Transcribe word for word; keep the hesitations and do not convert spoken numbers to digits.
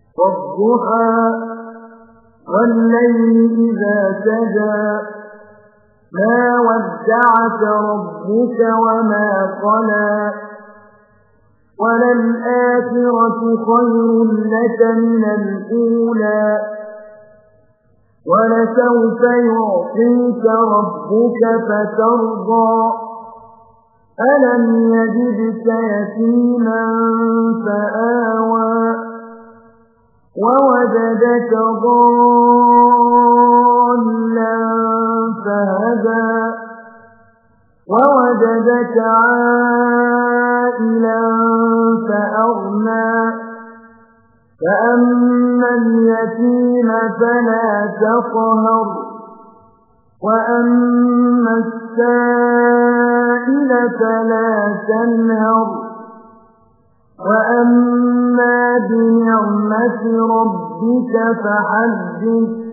والضحى والليل إذا سجى ما ودعك ربك وما قلى وللآخرة خير لك من الأولى ولسوف يعطيك ربك فترضى ألم يجدك يتيما فآوى ووجدك ضالا فهدى ووجدك عائلا فأغنى فأما اليتيم فلا تقهر وأما السائل فلا تنهر وأما بنعمة ربك فحدث